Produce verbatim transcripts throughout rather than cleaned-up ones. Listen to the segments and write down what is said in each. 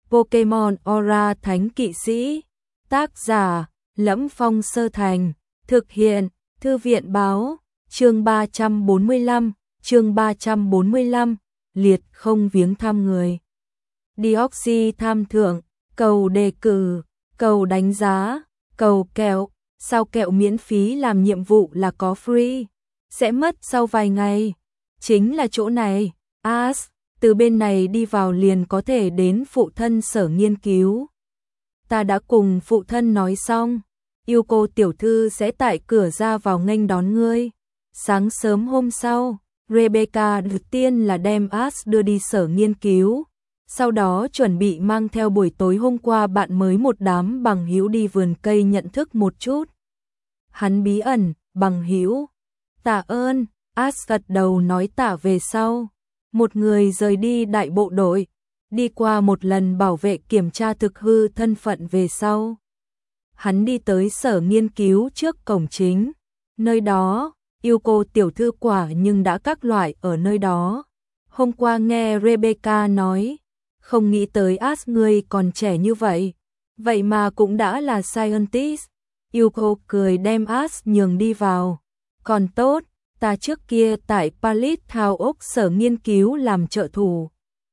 Pokemon Aura Thánh Kỵ Sĩ. Tác giả Lẫm Phong Sơ Thành. Thực hiện Thư viện Báo. Chương ba trăm bốn mươi lăm, chương ba trăm bốn mươi lăm, liệt không viếng thăm người. Deoxy tham thưởng, cầu đề cử, cầu đánh giá, cầu kẹo, sao kẹo miễn phí làm nhiệm vụ là có free, sẽ mất sau vài ngày. Chính là chỗ này, As, từ bên này đi vào liền có thể đến phụ thân sở nghiên cứu. Ta đã cùng phụ thân nói xong, yêu cô tiểu thư sẽ tại cửa ra vào nghênh đón ngươi. Sáng sớm hôm sau, Rebecca đầu tiên là đem As đưa đi sở nghiên cứu, sau đó chuẩn bị mang theo buổi tối hôm qua bạn mới một đám bằng hữu đi vườn cây nhận thức một chút. Hắn bí ẩn, bằng hữu. Tạ ơn, As gật đầu nói tạ về sau. Một người rời đi đại bộ đội, đi qua một lần bảo vệ kiểm tra thực hư thân phận về sau. Hắn đi tới sở nghiên cứu trước cổng chính, nơi đó, yêu cô tiểu thư quả nhưng đã các loại ở nơi đó. Hôm qua nghe Rebecca nói, không nghĩ tới As ngươi còn trẻ như vậy, vậy mà cũng đã là scientist. Yêu cô cười đem As nhường đi vào. Còn tốt, ta trước kia tại Palit Thao ốc sở nghiên cứu làm trợ thủ.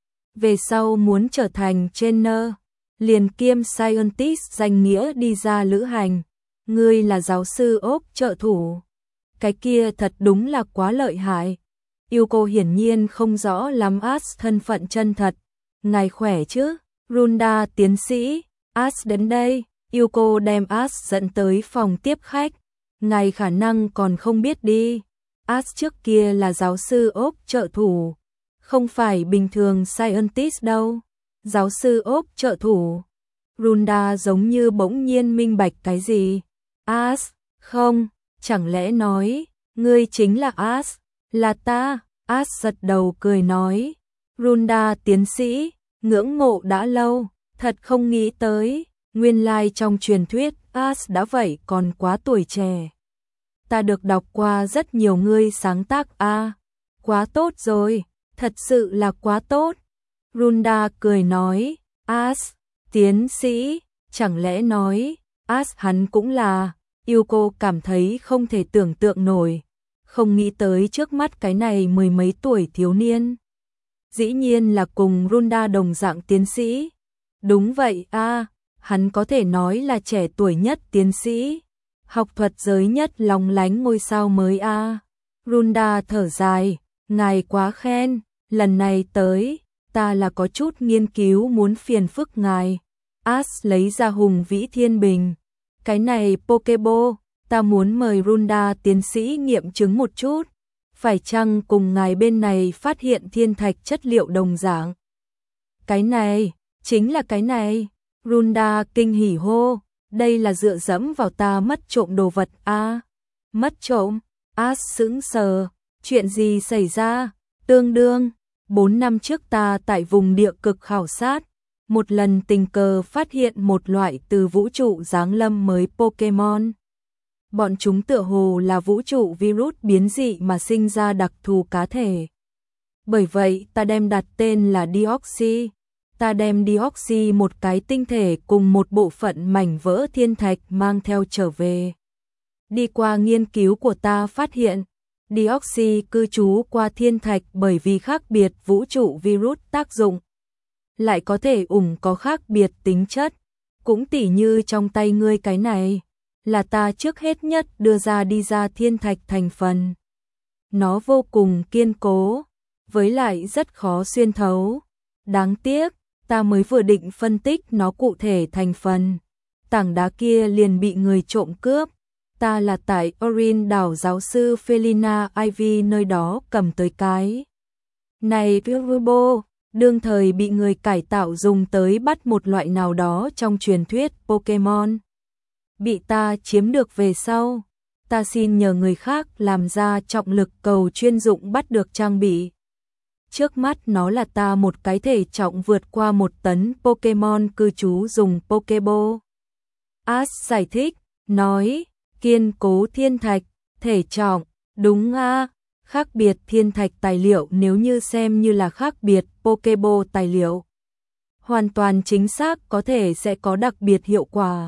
Về sau muốn trở thành trainer, liền kiêm scientist danh nghĩa đi ra lữ hành. Ngươi là giáo sư ốc trợ thủ. Cái kia thật đúng là quá lợi hại. Yêu cô hiển nhiên không rõ lắm As thân phận chân thật. Ngài khỏe chứ? Runda tiến sĩ, As đến đây. Yêu cô đem As dẫn tới phòng tiếp khách. Ngài khả năng còn không biết đi. As trước kia là giáo sư ốc trợ thủ, không phải bình thường scientist đâu. Giáo sư ốc trợ thủ. Runda giống như bỗng nhiên minh bạch cái gì. As, không, chẳng lẽ nói, ngươi chính là As, là ta. As giật đầu cười nói. Runda tiến sĩ, ngưỡng mộ đã lâu, thật không nghĩ tới, nguyên lai trong truyền thuyết As đã vậy còn quá tuổi trẻ. Ta được đọc qua rất nhiều ngươi sáng tác a, à, quá tốt rồi, thật sự là quá tốt. Runda cười nói, As, tiến sĩ, chẳng lẽ nói, As hắn cũng là. Yêu cô cảm thấy không thể tưởng tượng nổi, không nghĩ tới trước mắt cái này mười mấy tuổi thiếu niên. Dĩ nhiên là cùng Runda đồng dạng tiến sĩ. Đúng vậy a, à, hắn có thể nói là trẻ tuổi nhất tiến sĩ. Học thuật giới nhất lóng lánh ngôi sao mới a. À. Runda thở dài, ngài quá khen, lần này tới, ta là có chút nghiên cứu muốn phiền phức ngài. As lấy ra hùng vĩ thiên bình. Cái này Pokeball, ta muốn mời Runda tiến sĩ nghiệm chứng một chút, phải chăng cùng ngài bên này phát hiện thiên thạch chất liệu đồng dạng. Cái này, chính là cái này. Runda kinh hỉ hô, đây là dựa dẫm vào ta mất trộm đồ vật a. À, mất trộm? As sững sờ, chuyện gì xảy ra? Tương đương, bốn năm trước ta tại vùng địa cực khảo sát, một lần tình cờ phát hiện một loại từ vũ trụ giáng lâm mới Pokemon. Bọn chúng tựa hồ là vũ trụ virus biến dị mà sinh ra đặc thù cá thể. Bởi vậy ta đem đặt tên là Deoxy. Ta đem Deoxy một cái tinh thể cùng một bộ phận mảnh vỡ thiên thạch mang theo trở về. Đi qua nghiên cứu của ta phát hiện, Deoxy cư trú qua thiên thạch bởi vì khác biệt vũ trụ virus tác dụng. Lại có thể ủng có khác biệt tính chất, cũng tỉ như trong tay ngươi cái này, là ta trước hết nhất đưa ra đi ra thiên thạch thành phần. Nó vô cùng kiên cố, với lại rất khó xuyên thấu. Đáng tiếc, ta mới vừa định phân tích nó cụ thể thành phần, tảng đá kia liền bị người trộm cướp. Ta là tại Orin đảo giáo sư Felina Ivy nơi đó cầm tới cái này Turbo, đương thời bị người cải tạo dùng tới bắt một loại nào đó trong truyền thuyết Pokemon. Bị ta chiếm được về sau, ta xin nhờ người khác làm ra trọng lực cầu chuyên dụng bắt được trang bị. Trước mắt nó là ta một cái thể trọng vượt qua một tấn Pokemon cư trú dùng Pokeball. As giải thích, nói, kiên cố thiên thạch, thể trọng, đúng a, khác biệt thiên thạch tài liệu nếu như xem như là khác biệt Pokeball tài liệu. hoàn toàn chính xác có thể sẽ có đặc biệt hiệu quả.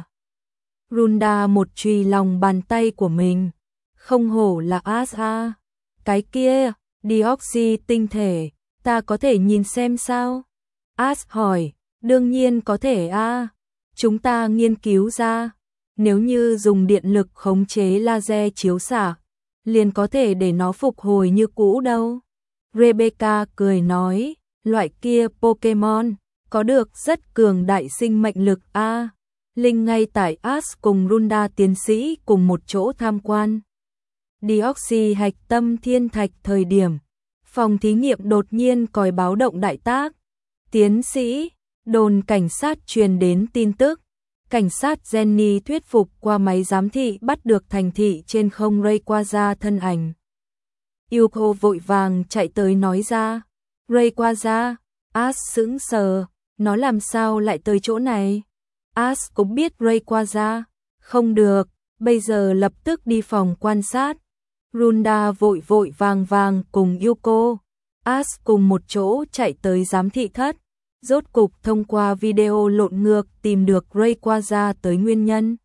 Runda một chùy lòng bàn tay của mình. Không hổ là Ash a. Cái kia, Deoxy tinh thể, ta có thể nhìn xem sao? Ash hỏi, đương nhiên có thể a. Chúng ta nghiên cứu ra, nếu như dùng điện lực khống chế laser chiếu xạ, liền có thể để nó phục hồi như cũ đâu. Rebecca cười nói, loại kia Pokemon, có được rất cường đại sinh mệnh lực a. Linh ngay tại Ash cùng Runda tiến sĩ cùng một chỗ tham quan Deoxy hạch tâm thiên thạch thời điểm, phòng thí nghiệm đột nhiên còi báo động đại tác. Tiến sĩ, đồn cảnh sát truyền đến tin tức, cảnh sát Jenny thuyết phục qua máy giám thị bắt được thành thị trên không Rayquaza thân ảnh. Yuko vội vàng chạy tới nói ra, Rayquaza, Ash sững sờ, nó làm sao lại tới chỗ này? Ash cũng biết Rayquaza, không được, bây giờ lập tức đi phòng quan sát. Runda vội vội vàng vàng cùng Yuko, Ash cùng một chỗ chạy tới giám thị thất, rốt cục thông qua video lộn ngược tìm được Rayquaza tới nguyên nhân.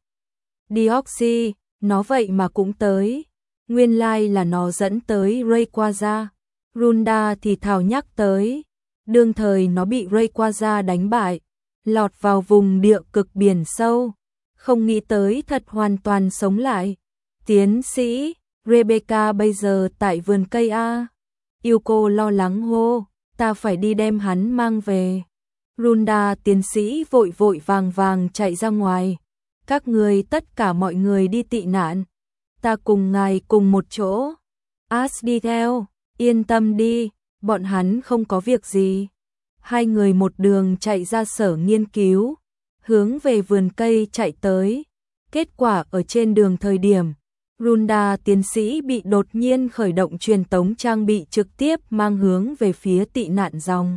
Deoxy, nó vậy mà cũng tới, nguyên lai like là nó dẫn tới Rayquaza. Runda thì thào nhắc tới, đương thời nó bị Rayquaza đánh bại, lọt vào vùng địa cực biển sâu, không nghĩ tới thật hoàn toàn sống lại. Tiến sĩ, Rebecca bây giờ tại vườn cây a. Yuko lo lắng hô, ta phải đi đem hắn mang về. Runda tiến sĩ vội vội vàng vàng chạy ra ngoài. Các người tất cả mọi người đi tị nạn, ta cùng ngài cùng một chỗ. Ash đi theo, yên tâm đi, bọn hắn không có việc gì. Hai người một đường chạy ra sở nghiên cứu, hướng về vườn cây chạy tới. Kết quả ở trên đường thời điểm, Runda tiến sĩ bị đột nhiên khởi động truyền tống trang bị trực tiếp mang hướng về phía tị nạn dòng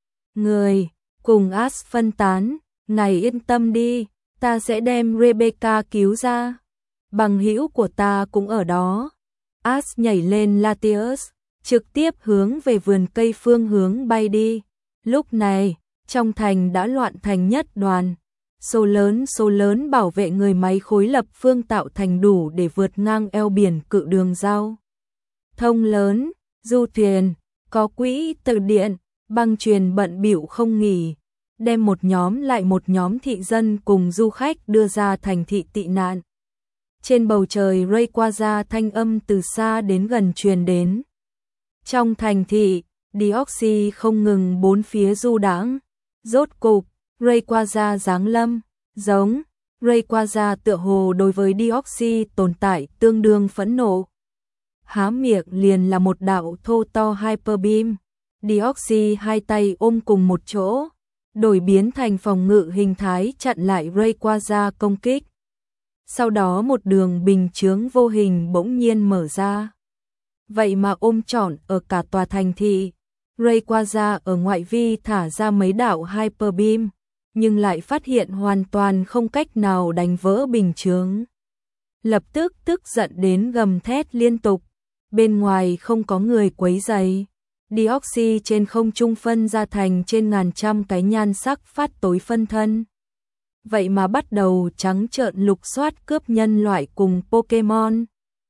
người, cùng Ash phân tán, ngài yên tâm đi, ta sẽ đem Rebecca cứu ra. Bằng hữu của ta cũng ở đó. Ash nhảy lên Latios, trực tiếp hướng về vườn cây phương hướng bay đi. Lúc này, trong thành đã loạn thành nhất đoàn. Số lớn số lớn bảo vệ người máy khối lập phương tạo thành đủ để vượt ngang eo biển cự đường giao thông lớn, du thuyền, có quỹ từ điện, băng truyền bận bịu không nghỉ, đem một nhóm lại một nhóm thị dân cùng du khách đưa ra thành thị tị nạn. Trên bầu trời Rayquaza thanh âm từ xa đến gần truyền đến. Trong thành thị, Deoxy không ngừng bốn phía du đãng. Rốt cục, Rayquaza giáng lâm, giống, Rayquaza tựa hồ đối với Deoxy tồn tại tương đương phẫn nộ. Há miệng liền là một đạo thô to Hyper Beam, Deoxy hai tay ôm cùng một chỗ, đổi biến thành phòng ngự hình thái chặn lại Rayquaza công kích. Sau đó một đường bình chướng vô hình bỗng nhiên mở ra. Vậy mà ôm trọn ở cả tòa thành thị. Rayquaza ở ngoại vi thả ra mấy đạo Hyper Beam, nhưng lại phát hiện hoàn toàn không cách nào đánh vỡ bình chướng. Lập tức tức giận đến gầm thét liên tục, bên ngoài không có người quấy rầy. Deoxy trên không trung phân ra thành trên ngàn trăm cái nhan sắc phát tối phân thân. Vậy mà bắt đầu trắng trợn lục soát cướp nhân loại cùng Pokemon.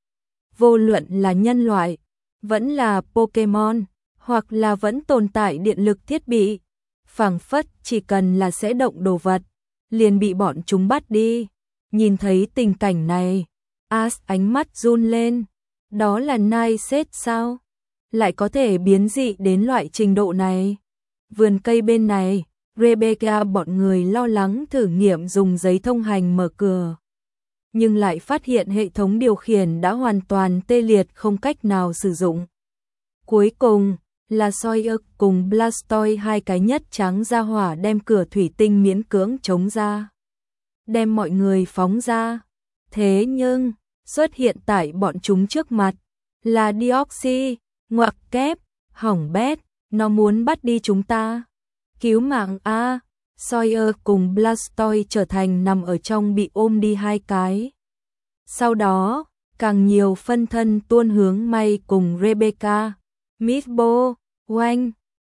Vô luận là nhân loại, vẫn là Pokemon, hoặc là vẫn tồn tại điện lực thiết bị, phảng phất chỉ cần là sẽ động đồ vật, liền bị bọn chúng bắt đi. Nhìn thấy tình cảnh này, Ash ánh mắt run lên, đó là Night sao? Lại có thể biến dị đến loại trình độ này. Vườn cây bên này, Rebecca bọn người lo lắng thử nghiệm dùng giấy thông hành mở cửa, nhưng lại phát hiện hệ thống điều khiển đã hoàn toàn tê liệt không cách nào sử dụng. Cuối cùng, là Sawyer cùng Blastoise hai cái nhất trắng ra hỏa đem cửa thủy tinh miễn cưỡng chống ra, đem mọi người phóng ra. Thế nhưng, xuất hiện tại bọn chúng trước mặt là Deoxy, ngoặc kép, hỏng bét, nó muốn bắt đi chúng ta. Cứu mạng a. Sawyer cùng Blastoise trở thành nằm ở trong bị ôm đi hai cái. Sau đó, càng nhiều phân thân tuôn hướng May cùng Rebecca. Miss Bo, oanh,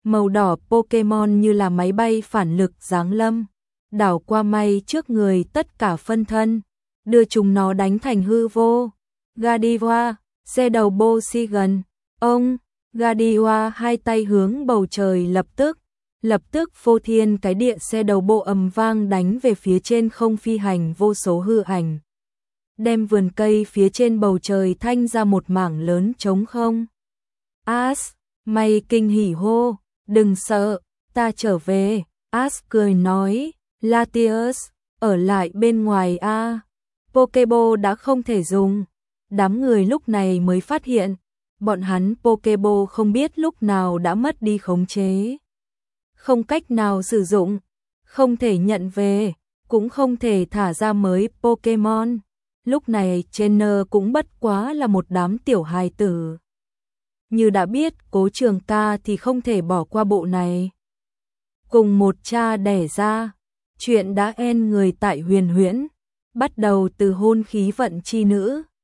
Màu đỏ Pokemon như là máy bay phản lực giáng lâm, đảo qua may trước người tất cả phân thân, đưa chúng nó đánh thành hư vô. Gardevoir, xe đầu Poseidon, ông, Gardevoir hai tay hướng bầu trời lập tức, lập tức phô thiên cái địa xe đầu bộ ầm vang đánh về phía trên không phi hành vô số hư ảnh. Đem vườn cây phía trên bầu trời thanh ra một mảng lớn trống không. Ash, mày kinh hỉ hô, đừng sợ, ta trở về. Ash cười nói, Latios, ở lại bên ngoài a. Pokeball đã không thể dùng. Đám người lúc này mới phát hiện, bọn hắn Pokeball không biết lúc nào đã mất đi khống chế. Không cách nào sử dụng, không thể nhận về, cũng không thể thả ra mới Pokemon. Lúc này trainer cũng bất quá là một đám tiểu hài tử. Như đã biết Cố Trường Ca thì không thể bỏ qua bộ này. Cùng một cha đẻ ra, chuyện đã en người tại Huyền Huyễn, bắt đầu từ hôn khí vận chi nữ,